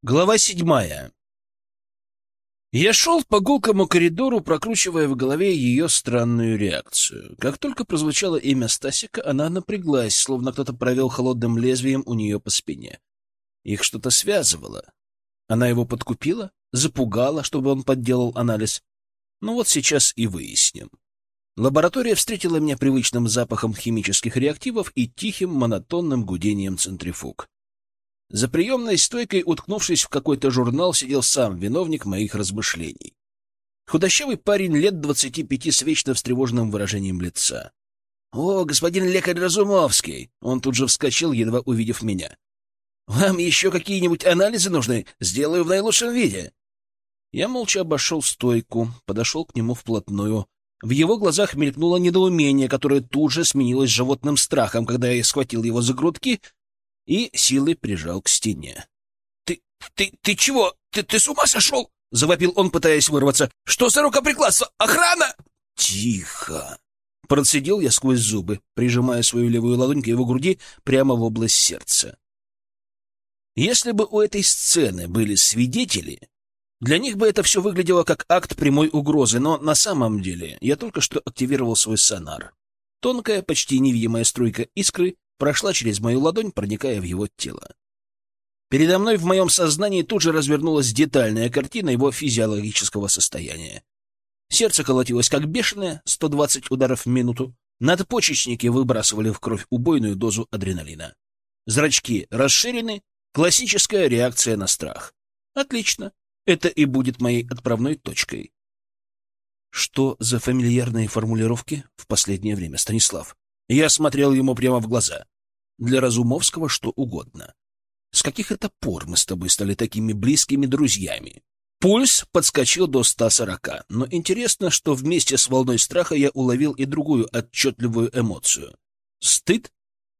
Глава 7. Я шел по гулкому коридору, прокручивая в голове ее странную реакцию. Как только прозвучало имя Стасика, она напряглась, словно кто-то провел холодным лезвием у нее по спине. Их что-то связывало. Она его подкупила, запугала, чтобы он подделал анализ. Ну вот сейчас и выясним. Лаборатория встретила меня привычным запахом химических реактивов и тихим монотонным гудением центрифуг. За приемной стойкой, уткнувшись в какой-то журнал, сидел сам виновник моих размышлений. Худощавый парень лет 25 с вечно встревоженным выражением лица. — О, господин лекарь Разумовский! Он тут же вскочил, едва увидев меня. — Вам еще какие-нибудь анализы нужны? Сделаю в наилучшем виде. Я молча обошел стойку, подошел к нему вплотную. В его глазах мелькнуло недоумение, которое тут же сменилось животным страхом, когда я схватил его за грудки и силой прижал к стене. — Ты чего? Ты с ума сошел? — завопил он, пытаясь вырваться. — Что за рукоприкладство? Охрана! — Тихо! — процедил я сквозь зубы, прижимая свою левую ладонь к его груди прямо в область сердца. Если бы у этой сцены были свидетели, для них бы это все выглядело как акт прямой угрозы, но на самом деле я только что активировал свой сонар. Тонкая, почти невидимая струйка искры прошла через мою ладонь, проникая в его тело. Передо мной в моем сознании тут же развернулась детальная картина его физиологического состояния. Сердце колотилось как бешеное, 120 ударов в минуту. Надпочечники выбрасывали в кровь убойную дозу адреналина. Зрачки расширены, классическая реакция на страх. Отлично, это и будет моей отправной точкой. Что за фамильярные формулировки в последнее время, Станислав? Я смотрел ему прямо в глаза. Для Разумовского что угодно. С каких это пор мы с тобой стали такими близкими друзьями? Пульс подскочил до 140, но интересно, что вместе с волной страха я уловил и другую отчетливую эмоцию. Стыд?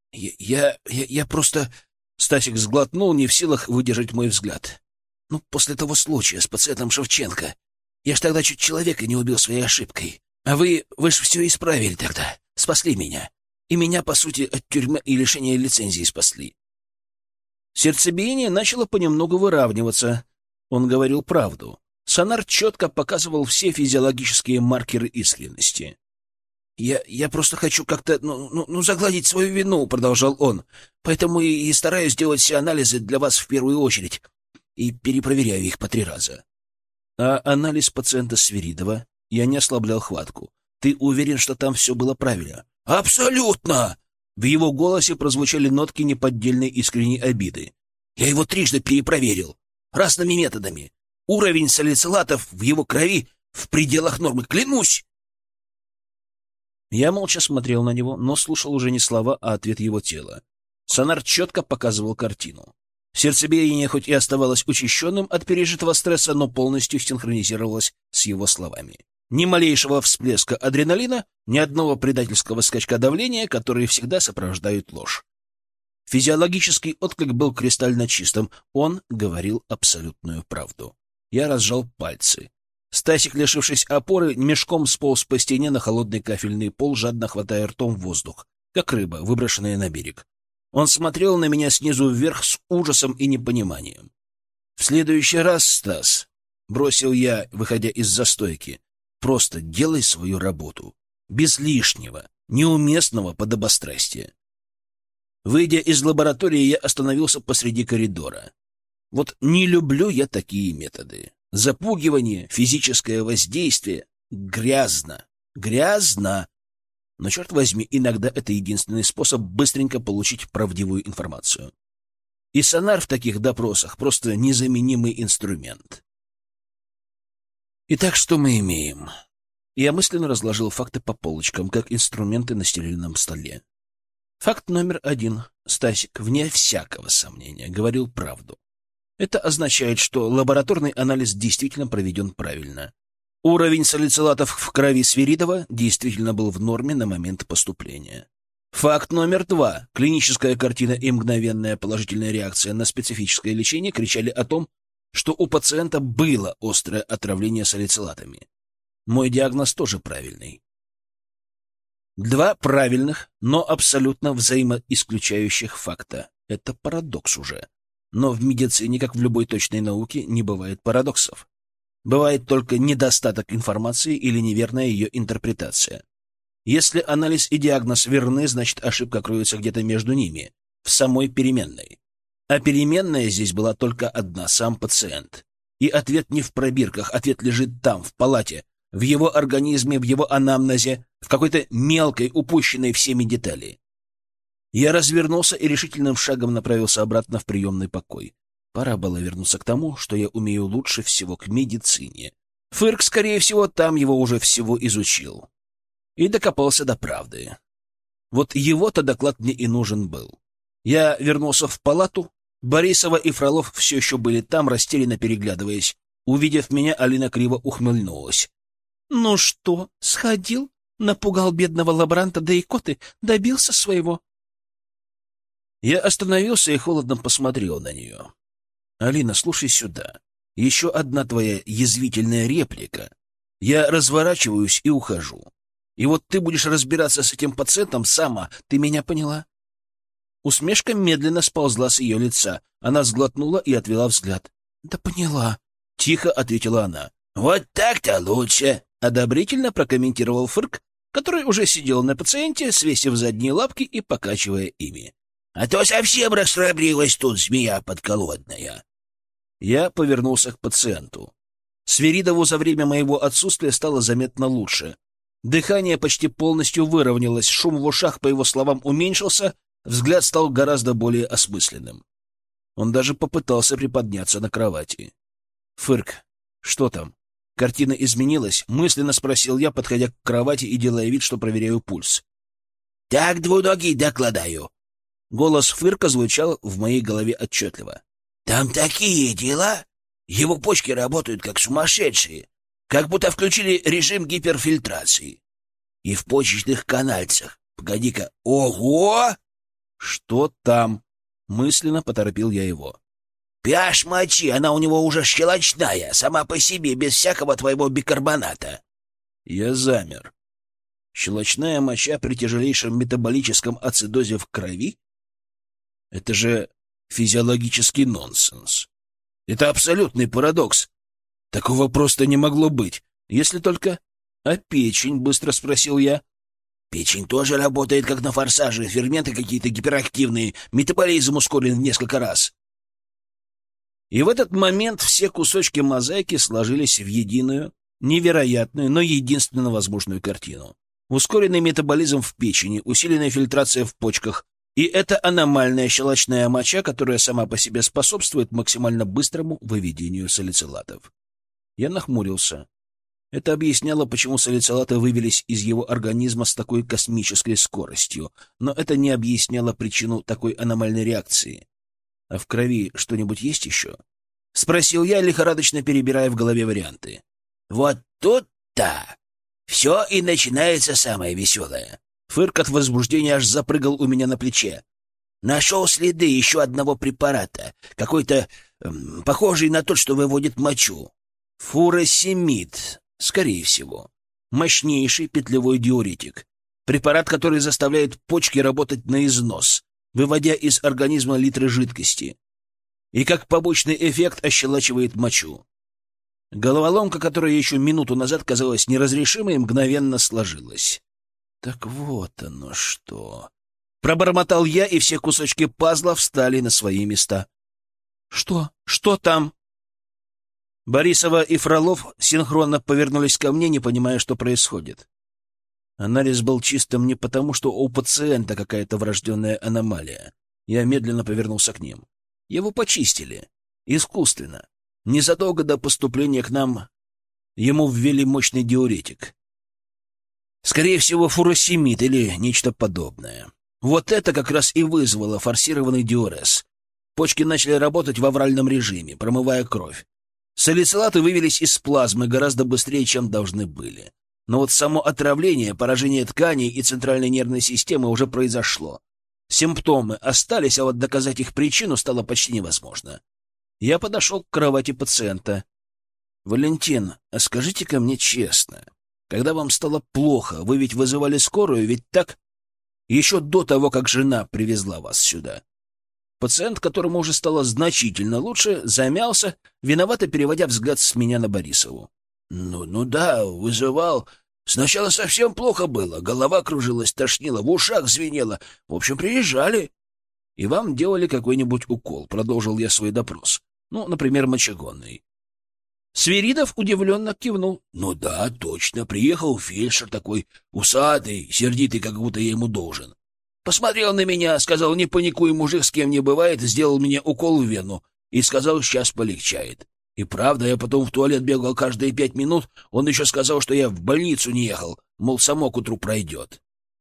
Я просто... Стасик сглотнул, не в силах выдержать мой взгляд. Ну, после того случая с пациентом Шевченко. Я ж тогда чуть человека не убил своей ошибкой. А вы ж все исправили тогда. Спасли меня. И меня, по сути, от тюрьмы и лишения лицензии спасли. Сердцебиение начало понемногу выравниваться. Он говорил правду. Сонар четко показывал все физиологические маркеры искренности. Я просто хочу как-то, загладить свою вину, — продолжал он. Поэтому и стараюсь делать все анализы для вас в первую очередь. И перепроверяю их по 3 раза. А анализ пациента Свиридова? Я не ослаблял хватку. Ты уверен, что там все было правильно? Абсолютно! В его голосе прозвучали нотки неподдельной искренней обиды. Я его 3 перепроверил. Разными методами. Уровень салицилатов в его крови в пределах нормы, клянусь! Я молча смотрел на него, но слушал уже не слова, а ответ его тела. Сонар четко показывал картину. Сердцебиение хоть и оставалось учащенным от пережитого стресса, но полностью синхронизировалось с его словами. Ни малейшего всплеска адреналина, ни одного предательского скачка давления, которые всегда сопровождают ложь. Физиологический отклик был кристально чистым. Он говорил абсолютную правду. Я разжал пальцы. Стасик, лишившись опоры, мешком сполз по стене на холодный кафельный пол, жадно хватая ртом воздух, как рыба, выброшенная на берег. Он смотрел на меня снизу вверх с ужасом и непониманием. — В следующий раз, Стас, — бросил я, выходя из застойки, — просто делай свою работу. Без лишнего, неуместного подобострастия. Выйдя из лаборатории, я остановился посреди коридора. Вот не люблю я такие методы. Запугивание, физическое воздействие — грязно. Грязно. Но, черт возьми, иногда это единственный способ быстренько получить правдивую информацию. И сонар в таких допросах — просто незаменимый инструмент. Итак, что мы имеем? Я мысленно разложил факты по полочкам, как инструменты на стерильном столе. Факт номер 1. Стасик, вне всякого сомнения, говорил правду. Это означает, что лабораторный анализ действительно проведен правильно. Уровень салицилатов в крови Свиридова действительно был в норме на момент поступления. Факт номер 2. Клиническая картина и мгновенная положительная реакция на специфическое лечение кричали о том, что у пациента было острое отравление салицилатами. Мой диагноз тоже правильный. 2 правильных, но абсолютно взаимоисключающих факта. Это парадокс уже. Но в медицине, как в любой точной науке, не бывает парадоксов. Бывает только недостаток информации или неверная ее интерпретация. Если анализ и диагноз верны, значит, ошибка кроется где-то между ними, в самой переменной. А переменная здесь была только одна — сам пациент. И ответ не в пробирках, ответ лежит там, в палате, в его организме, в его анамнезе, в какой-то мелкой, упущенной всеми детали. Я развернулся и решительным шагом направился обратно в приемный покой. Пора было вернуться к тому, что я умею лучше всего, к медицине. Фырк, скорее всего, там его уже всего изучил. И докопался до правды. Вот его-то доклад мне и нужен был. Я вернулся в палату. Борисова и Фролов все еще были там, растерянно переглядываясь. Увидев меня, Алина криво ухмыльнулась. — Ну что, сходил? Напугал бедного лаборанта до икоты, добился своего. Я остановился и холодно посмотрел на нее. — Алина, слушай сюда. Еще одна твоя язвительная реплика. Я разворачиваюсь и ухожу. И вот ты будешь разбираться с этим пациентом сама. Ты меня поняла? Усмешка медленно сползла с ее лица. Она сглотнула и отвела взгляд. — Да поняла, — тихо ответила она. — Вот так-то лучше, — одобрительно прокомментировал Фырк, который уже сидел на пациенте, свесив задние лапки и покачивая ими. — А то совсем расхрабрилась тут змея подколодная. Я повернулся к пациенту. Свиридову за время моего отсутствия стало заметно лучше. Дыхание почти полностью выровнялось, шум в ушах, по его словам, уменьшился, взгляд стал гораздо более осмысленным. Он даже попытался приподняться на кровати. — Фырк, что там? Картина изменилась? — мысленно спросил я, подходя к кровати и делая вид, что проверяю пульс. — Так, двуногий, докладаю. Голос Фырка звучал в моей голове отчетливо. — Там такие дела! Его почки работают как сумасшедшие, как будто включили режим гиперфильтрации. И в почечных канальцах. Погоди-ка. Ого! Что там? Мысленно поторопил я его. Пяж мочи, она у него уже щелочная, сама по себе, без всякого твоего бикарбоната. Я замер. Щелочная моча при тяжелейшем метаболическом ацидозе в крови? Это же физиологический нонсенс. Это абсолютный парадокс. Такого просто не могло быть, если только... — А печень? — быстро спросил я. — Печень тоже работает, как на форсаже, ферменты какие-то гиперактивные, метаболизм ускорен в несколько раз. И в этот момент все кусочки мозаики сложились в единую, невероятную, но единственно возможную картину. Ускоренный метаболизм в печени, усиленная фильтрация в почках, и это аномальная щелочная моча, которая сама по себе способствует максимально быстрому выведению салицилатов. Я нахмурился. Это объясняло, почему салицилаты вывелись из его организма с такой космической скоростью, но это не объясняло причину такой аномальной реакции. — А в крови что-нибудь есть еще? — спросил я, лихорадочно перебирая в голове варианты. — Вот тут-то все и начинается самое веселое. Фырк от возбуждения аж запрыгал у меня на плече. Нашел следы еще одного препарата, какой-то похожий на тот, что выводит мочу. Фуросемид, скорее всего. Мощнейший петлевой диуретик. Препарат, который заставляет почки работать на износ, выводя из организма литры жидкости. И как побочный эффект ощелачивает мочу. Головоломка, которая еще минуту назад казалась неразрешимой, мгновенно сложилась. Так вот оно что. Пробормотал я, и все кусочки пазла встали на свои места. Что? Что там? Борисова и Фролов синхронно повернулись ко мне, не понимая, что происходит. Анализ был чистым не потому, что у пациента какая-то врожденная аномалия. Я медленно повернулся к ним. Его почистили. Искусственно. Незадолго до поступления к нам ему ввели мощный диуретик. Скорее всего, фуросемид или нечто подобное. Вот это как раз и вызвало форсированный диурез. Почки начали работать в авральном режиме, промывая кровь. Салицилаты вывелись из плазмы гораздо быстрее, чем должны были. Но вот само отравление, поражение тканей и центральной нервной системы уже произошло. Симптомы остались, а вот доказать их причину стало почти невозможно. Я подошел к кровати пациента. «Валентин, а скажите-ка мне честно, когда вам стало плохо, вы ведь вызывали скорую, ведь так? Еще до того, как жена привезла вас сюда». Пациент, которому уже стало значительно лучше, замялся, виновато переводя взгляд с меня на Борисову. Ну да, вызывал. Сначала совсем плохо было. Голова кружилась, тошнила, в ушах звенело. В общем, приезжали. И вам делали какой-нибудь укол, продолжил я свой допрос. Ну, например, мочегонный. Свиридов удивленно кивнул. Ну да, точно. Приехал фельдшер такой, усатый, сердитый, как будто я ему должен. Посмотрел на меня, сказал: не паникуй, мужик, с кем не бывает, сделал мне укол в вену и сказал: сейчас полегчает. И правда, я потом в туалет бегал каждые 5 минут, он еще сказал, что я в больницу не ехал, мол, само к утру пройдет.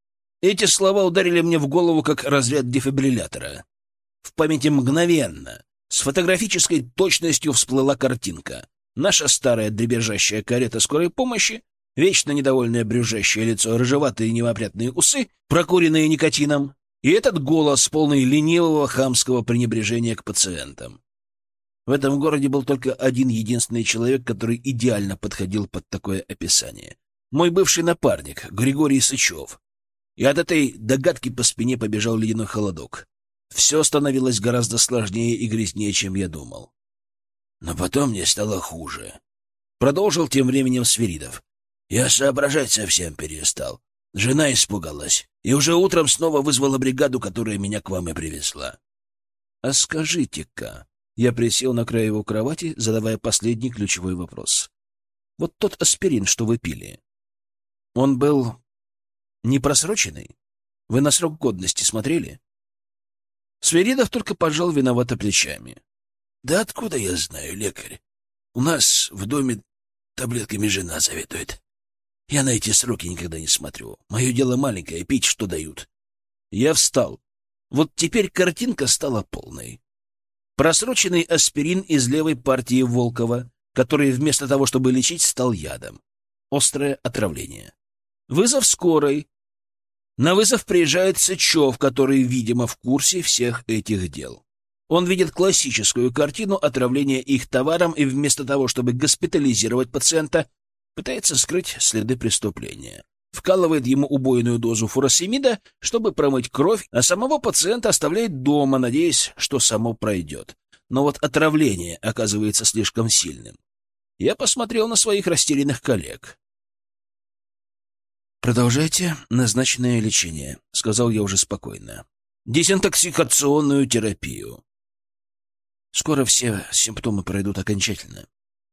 Эти слова ударили мне в голову, как разряд дефибриллятора. В памяти мгновенно, с фотографической точностью всплыла картинка. Наша старая дребезжащая карета скорой помощи, вечно недовольное брюзжащее лицо, рыжеватые неопрятные усы, прокуренные никотином, и этот голос, полный ленивого хамского пренебрежения к пациентам. В этом городе был только один единственный человек, который идеально подходил под такое описание. Мой бывший напарник, Григорий Сычев. И от этой догадки по спине побежал ледяной холодок. Все становилось гораздо сложнее и грязнее, чем я думал. Но потом мне стало хуже. Продолжил тем временем Свиридов. Я соображать совсем перестал. Жена испугалась. И уже утром снова вызвала бригаду, которая меня к вам и привезла. А скажите-ка... Я присел на край его кровати, задавая последний ключевой вопрос. Вот тот аспирин, что вы пили, он был не просроченный? Вы на срок годности смотрели? Свиридов только пожал виновато плечами. Да откуда я знаю, лекарь? У нас в доме таблетками жена заведует. Я на эти сроки никогда не смотрю. Мое дело маленькое — пить, что дают. Я встал. Вот теперь картинка стала полной. Просроченный аспирин из левой партии Волкова, который вместо того, чтобы лечить, стал ядом. Острое отравление. Вызов скорой. На вызов приезжает Сычев, который, видимо, в курсе всех этих дел. Он видит классическую картину отравления их товаром и вместо того, чтобы госпитализировать пациента, пытается скрыть следы преступления. Вкалывает ему убойную дозу фуросемида, чтобы промыть кровь, а самого пациента оставляет дома, надеясь, что само пройдет. Но вот отравление оказывается слишком сильным. Я посмотрел на своих растерянных коллег. «Продолжайте назначенное лечение», — сказал я уже спокойно. «Дезинтоксикационную терапию. Скоро все симптомы пройдут окончательно».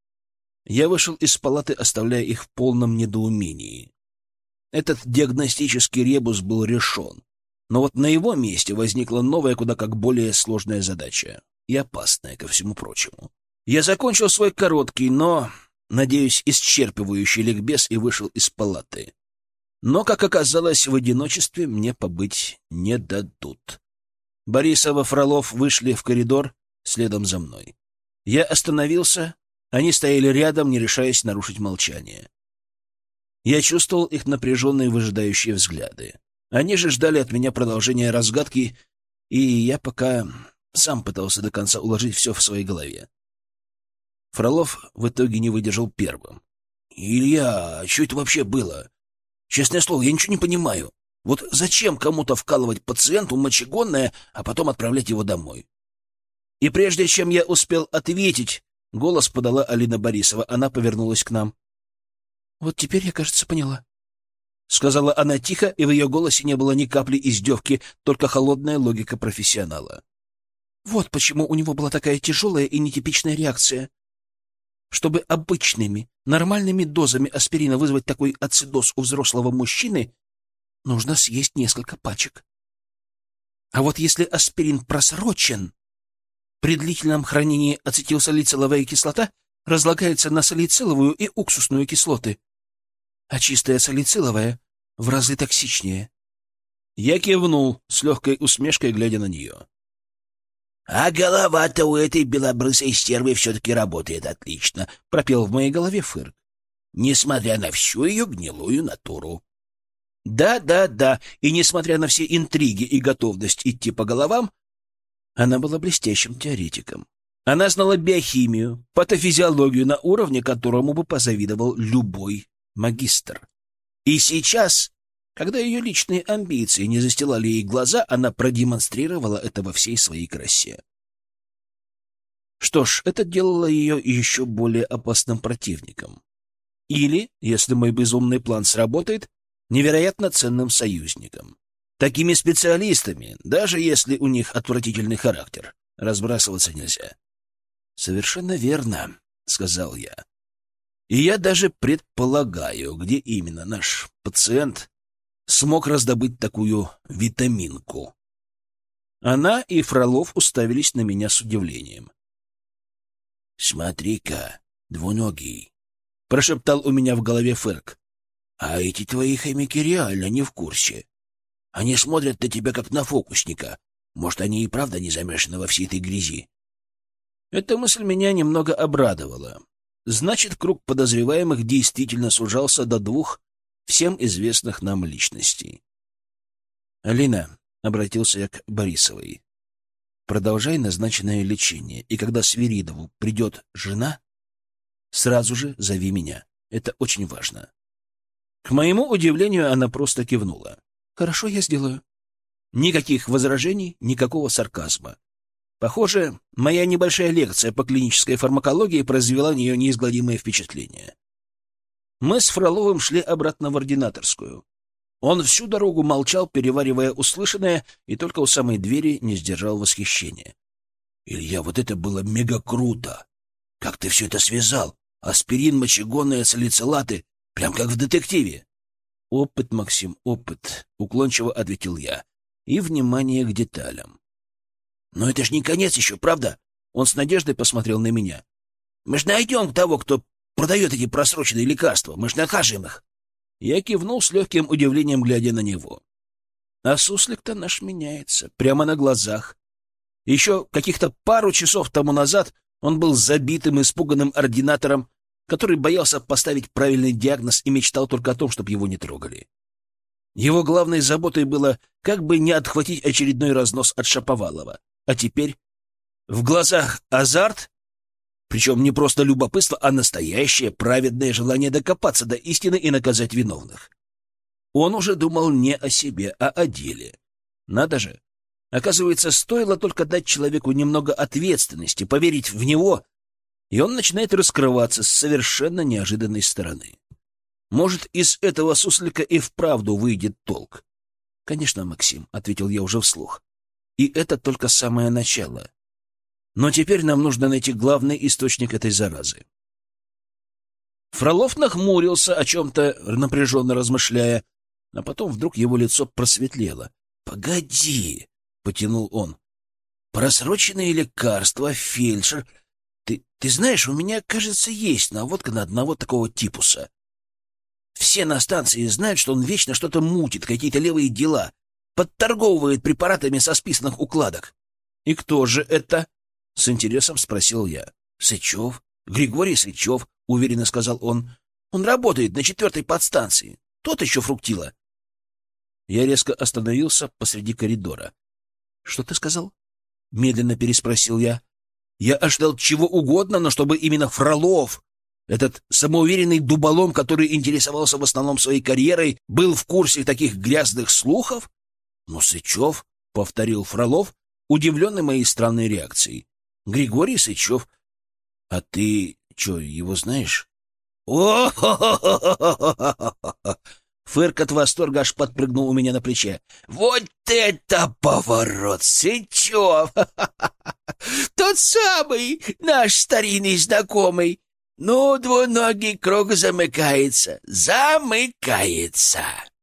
Я вышел из палаты, оставляя их в полном недоумении. Этот диагностический ребус был решен, но вот на его месте возникла новая, куда как более сложная задача, и опасная ко всему прочему. Я закончил свой короткий, но, надеюсь, исчерпывающий ликбез и вышел из палаты. Но, как оказалось, в одиночестве мне побыть не дадут. Борисов и Фролов вышли в коридор следом за мной. Я остановился, они стояли рядом, не решаясь нарушить молчание. Я чувствовал их напряженные выжидающие взгляды. Они же ждали от меня продолжения разгадки, и я пока сам пытался до конца уложить все в своей голове. Фролов в итоге не выдержал первым. «Илья, что это вообще было? Честное слово, я ничего не понимаю. Вот зачем кому-то вкалывать пациенту мочегонное, а потом отправлять его домой?» И прежде чем я успел ответить, голос подала Алина Борисова. Она повернулась к нам. «Вот теперь я, кажется, поняла», — сказала она тихо, и в ее голосе не было ни капли издевки, только холодная логика профессионала. «Вот почему у него была такая тяжелая и нетипичная реакция. Чтобы обычными, нормальными дозами аспирина вызвать такой ацидоз у взрослого мужчины, нужно съесть несколько пачек. А вот если аспирин просрочен, при длительном хранении ацетилсалициловая кислота разлагается на салициловую и уксусную кислоты, а чистая салициловая в разы токсичнее». Я кивнул, с легкой усмешкой глядя на нее. «А голова-то у этой белобрысой стервы все-таки работает отлично», — пропел в моей голове Фырк, несмотря на всю ее гнилую натуру. Да, и несмотря на все интриги и готовность идти по головам, она была блестящим теоретиком. Она знала биохимию, патофизиологию на уровне, которому бы позавидовал любой магистр. И сейчас, Когда ее личные амбиции не застилали ей глаза, она продемонстрировала это во всей своей красе. Что ж, это делало ее еще более опасным противником. Или, если мой безумный план сработает, невероятно ценным союзником. Такими специалистами, даже если у них отвратительный характер, разбрасываться нельзя. «Совершенно верно», — сказал я. «И я даже предполагаю, где именно наш пациент смог раздобыть такую витаминку». Она и Фролов уставились на меня с удивлением. «Смотри-ка, двуногий», — прошептал у меня в голове Ферк. «А эти твои хомяки реально не в курсе. Они смотрят на тебя, как на фокусника. Может, они и правда не замешаны во всей этой грязи?» Эта мысль меня немного обрадовала. Значит, круг подозреваемых действительно сужался до 2 всем известных нам личностей. «Алина», — обратился я к Борисовой, — «продолжай назначенное лечение, и когда Свиридову придет жена, сразу же зови меня. Это очень важно». К моему удивлению, она просто кивнула. «Хорошо, я сделаю». Никаких возражений, никакого сарказма. Похоже, моя небольшая лекция по клинической фармакологии произвела на нее неизгладимое впечатление. Мы с Фроловым шли обратно в ординаторскую. Он всю дорогу молчал, переваривая услышанное, и только у самой двери не сдержал восхищения. «Илья, вот это было мега круто! Как ты все это связал? Аспирин, мочегонные, салицилаты, прям как в детективе!» «Опыт, Максим, опыт», — уклончиво ответил я, и внимание к деталям. «Но это ж не конец еще, правда?» Он с надеждой посмотрел на меня. «Мы ж найдем того, кто продает эти просроченные лекарства. Мы ж накажем их». Я кивнул с легким удивлением, глядя на него. А суслик-то наш меняется, прямо на глазах. Еще каких-то пару часов тому назад он был забитым, испуганным ординатором, который боялся поставить правильный диагноз и мечтал только о том, чтобы его не трогали. Его главной заботой было, как бы не отхватить очередной разнос от Шаповалова. А теперь в глазах азарт, причем не просто любопытство, а настоящее праведное желание докопаться до истины и наказать виновных. Он уже думал не о себе, а о деле. Надо же! Оказывается, стоило только дать человеку немного ответственности, поверить в него, и он начинает раскрываться с совершенно неожиданной стороны. Может, из этого суслика и вправду выйдет толк. — Конечно, Максим, — ответил я уже вслух. И это только самое начало. Но теперь нам нужно найти главный источник этой заразы. Фролов нахмурился, о чем-то напряженно размышляя, а потом вдруг его лицо просветлело. — Погоди, — потянул он. — Просроченные лекарства, фельдшер. Ты знаешь, у меня, кажется, есть наводка на одного такого типуса. Все на станции знают, что он вечно что-то мутит, какие-то левые дела. Подторговывает препаратами со списанных укладок. — И кто же это? — с интересом спросил я. — Сычев. Григорий Сычев, — уверенно сказал он. — Он работает на 4-й подстанции. Тот еще фруктила. Я резко остановился посреди коридора. — Что ты сказал? — медленно переспросил я. Я ожидал чего угодно, но чтобы именно Фролов, этот самоуверенный дуболом, который интересовался в основном своей карьерой, был в курсе таких грязных слухов? «Ну, Сычев», — повторил Фролов, удивленный моей странной реакцией. «Григорий Сычев. А ты что, его знаешь?» «О-хо-хо-хо-хо-хо-хо-хо!» Фырк от восторга аж подпрыгнул у меня на плече. «Вот это поворот, Сычев! Тот самый наш старинный знакомый! Ну, двуногий круг замыкается, замыкается!»